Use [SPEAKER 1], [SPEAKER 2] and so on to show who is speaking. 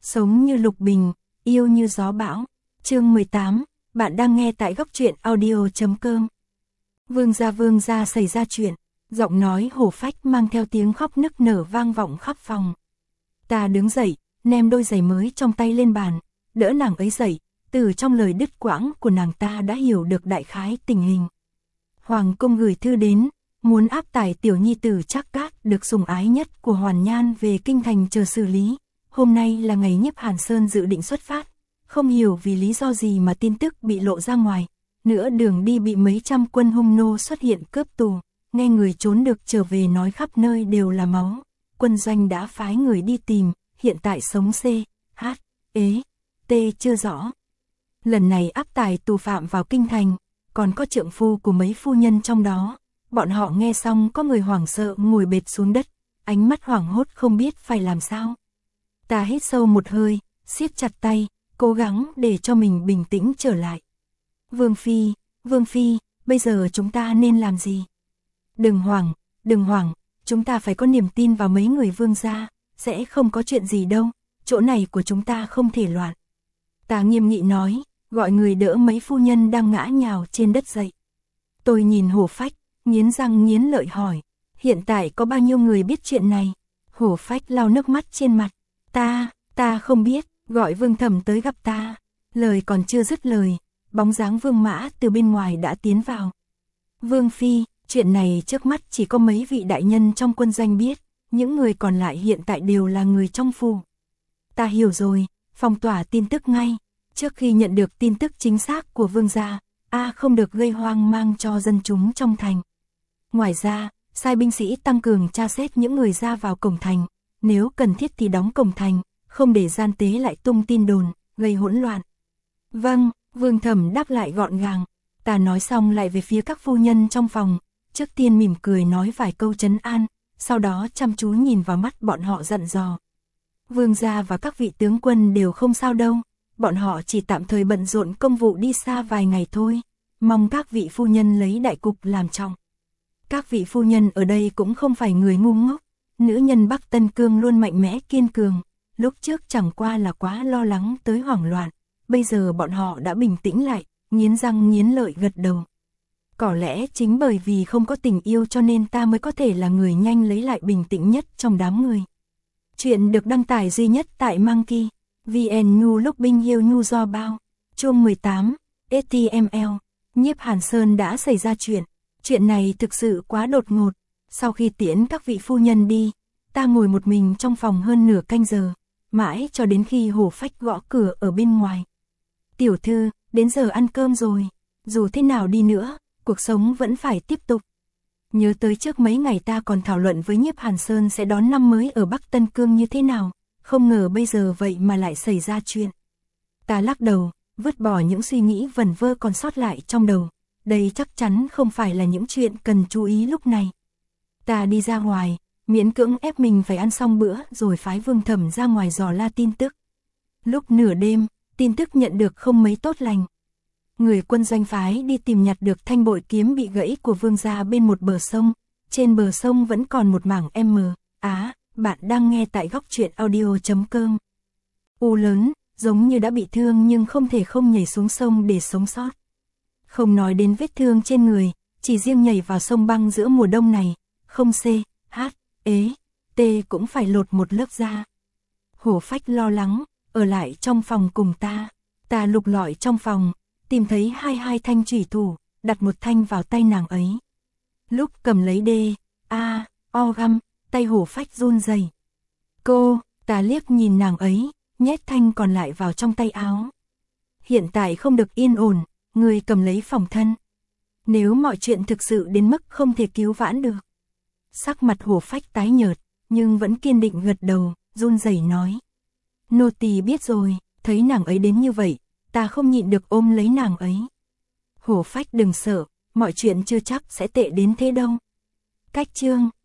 [SPEAKER 1] Sống như lục bình, yêu như gió bão. Chương 18, bạn đang nghe tại góc truyện audio.com. Vương gia xảy ra chuyện, giọng nói hổ phách mang theo tiếng khóc nức nở vang vọng khắp phòng. Ta đứng dậy, ném đôi giày mới trong tay lên bàn, đỡ nàng ấy dậy, từ trong lời đứt quãng của nàng ta đã hiểu được đại khái tình hình. Hoàng cung gửi thư đến, muốn áp tải tiểu nhi tử Trác Cát được sủng ái nhất của Hoàn Nhan về kinh thành chờ xử lý. Hôm nay là ngày Nhiếp Hàn Sơn dự định xuất phát, không hiểu vì lý do gì mà tin tức bị lộ ra ngoài. Nửa đường đi bị mấy trăm quân hung nô xuất hiện cướp tù, nghe người trốn được trở về nói khắp nơi đều là máu. Quân doanh đã phái người đi tìm, hiện tại sống C, H, E, T chưa rõ. Lần này áp tải tù phạm vào kinh thành, còn có trượng phu của mấy phu nhân trong đó. Bọn họ nghe xong có người hoảng sợ ngồi bệt xuống đất, ánh mắt hoảng hốt không biết phải làm sao. Ta hít sâu một hơi, siết chặt tay, cố gắng để cho mình bình tĩnh trở lại. Vương Phi, bây giờ chúng ta nên làm gì? Đừng hoảng, chúng ta phải có niềm tin vào mấy người vương gia, sẽ không có chuyện gì đâu, chỗ này của chúng ta không thể loạn. Ta nghiêm nghị nói, gọi người đỡ mấy phu nhân đang ngã nhào trên đất dậy. Tôi nhìn Hổ Phách, nghiến răng nghiến lợi hỏi, hiện tại có bao nhiêu người biết chuyện này? Hổ Phách lau nước mắt trên mặt, ta không biết, gọi Vương Thẩm tới gặp ta. Lời còn chưa dứt lời, bóng dáng Vương Mã từ bên ngoài đã tiến vào. Vương Phi, chuyện này trước mắt chỉ có mấy vị đại nhân trong quân doanh biết, những người còn lại hiện tại đều là người trong phủ. Ta hiểu rồi, phong tỏa tin tức ngay, trước khi nhận được tin tức chính xác của Vương gia, không được gây hoang mang cho dân chúng trong thành. Ngoài ra, sai binh sĩ tăng cường tra xét những người ra vào cổng thành, nếu cần thiết thì đóng cổng thành, không để gian tế lại tung tin đồn, gây hỗn loạn. Vâng, Vương Thẩm đáp lại gọn gàng. Ta nói xong lại về phía các phu nhân trong phòng, trước tiên mỉm cười nói vài câu trấn an, sau đó chăm chú nhìn vào mắt bọn họ dặn dò. Vương gia và các vị tướng quân đều không sao đâu, bọn họ chỉ tạm thời bận rộn công vụ đi xa vài ngày thôi, mong các vị phu nhân lấy đại cục làm trọng. Các vị phu nhân ở đây cũng không phải người ngu ngốc, nữ nhân Bắc Tân Cương luôn mạnh mẽ kiên cường, lúc trước chẳng qua là quá lo lắng tới hoảng loạn, bây giờ bọn họ đã bình tĩnh lại, nghiến răng nghiến lợi gật đầu. Có lẽ chính bởi vì không có tình yêu cho nên ta mới có thể là người nhanh lấy lại bình tĩnh nhất trong đám người. Chuyện được đăng tải duy nhất tại Monkey VN Nhu lúc binh yêu nhu do bao. Chương 18, HTML. Nhiếp Hàn Sơn đã xảy ra chuyện này thực sự quá đột ngột. Sau khi tiễn các vị phu nhân đi, ta ngồi một mình trong phòng hơn nửa canh giờ, mãi cho đến khi Hổ Phách gõ cửa ở bên ngoài. Tiểu thư, đến giờ ăn cơm rồi, dù thế nào đi nữa, cuộc sống vẫn phải tiếp tục. Nhớ tới trước mấy ngày ta còn thảo luận với Nhiếp Hàn Sơn sẽ đón năm mới ở Bắc Tân Cương như thế nào, không ngờ bây giờ vậy mà lại xảy ra chuyện. Ta lắc đầu, vứt bỏ những suy nghĩ vẩn vơ còn sót lại trong đầu, đây chắc chắn không phải là những chuyện cần chú ý lúc này. Ta đi ra ngoài, miễn cưỡng ép mình phải ăn xong bữa rồi phái Vương Thẩm ra ngoài dò la tin tức. Lúc nửa đêm, tin tức nhận được không mấy tốt lành. Người quân doanh phái đi tìm nhặt được thanh bội kiếm bị gãy của Vương gia bên một bờ sông, trên bờ sông vẫn còn một mảng bạn đang nghe tại góc truyện audio.com. U lớn, giống như đã bị thương nhưng không thể không nhảy xuống sông để sống sót. Không nói đến vết thương trên người, chỉ riêng nhảy vào sông băng giữa mùa đông này, không C, H, E, T cũng phải lột một lớp da. Hổ Phách lo lắng, ở lại trong phòng cùng ta. Ta lục lọi trong phòng, tìm thấy hai thanh chủy thủ, đặt một thanh vào tay nàng ấy. Lúc cầm lấy găm, tay Hổ Phách run rẩy. Ta liếc nhìn nàng ấy, nhét thanh còn lại vào trong tay áo. Hiện tại không được yên ổn, người cầm lấy phòng thân. Nếu mọi chuyện thực sự đến mức không thể cứu vãn được. Sắc mặt Hổ Phách tái nhợt, nhưng vẫn kiên định gật đầu, run rẩy nói. Nô tỳ biết rồi, thấy nàng ấy đến như vậy, ta không nhịn được ôm lấy nàng ấy. Hổ Phách đừng sợ, mọi chuyện chưa chắc sẽ tệ đến thế đâu. Cách chương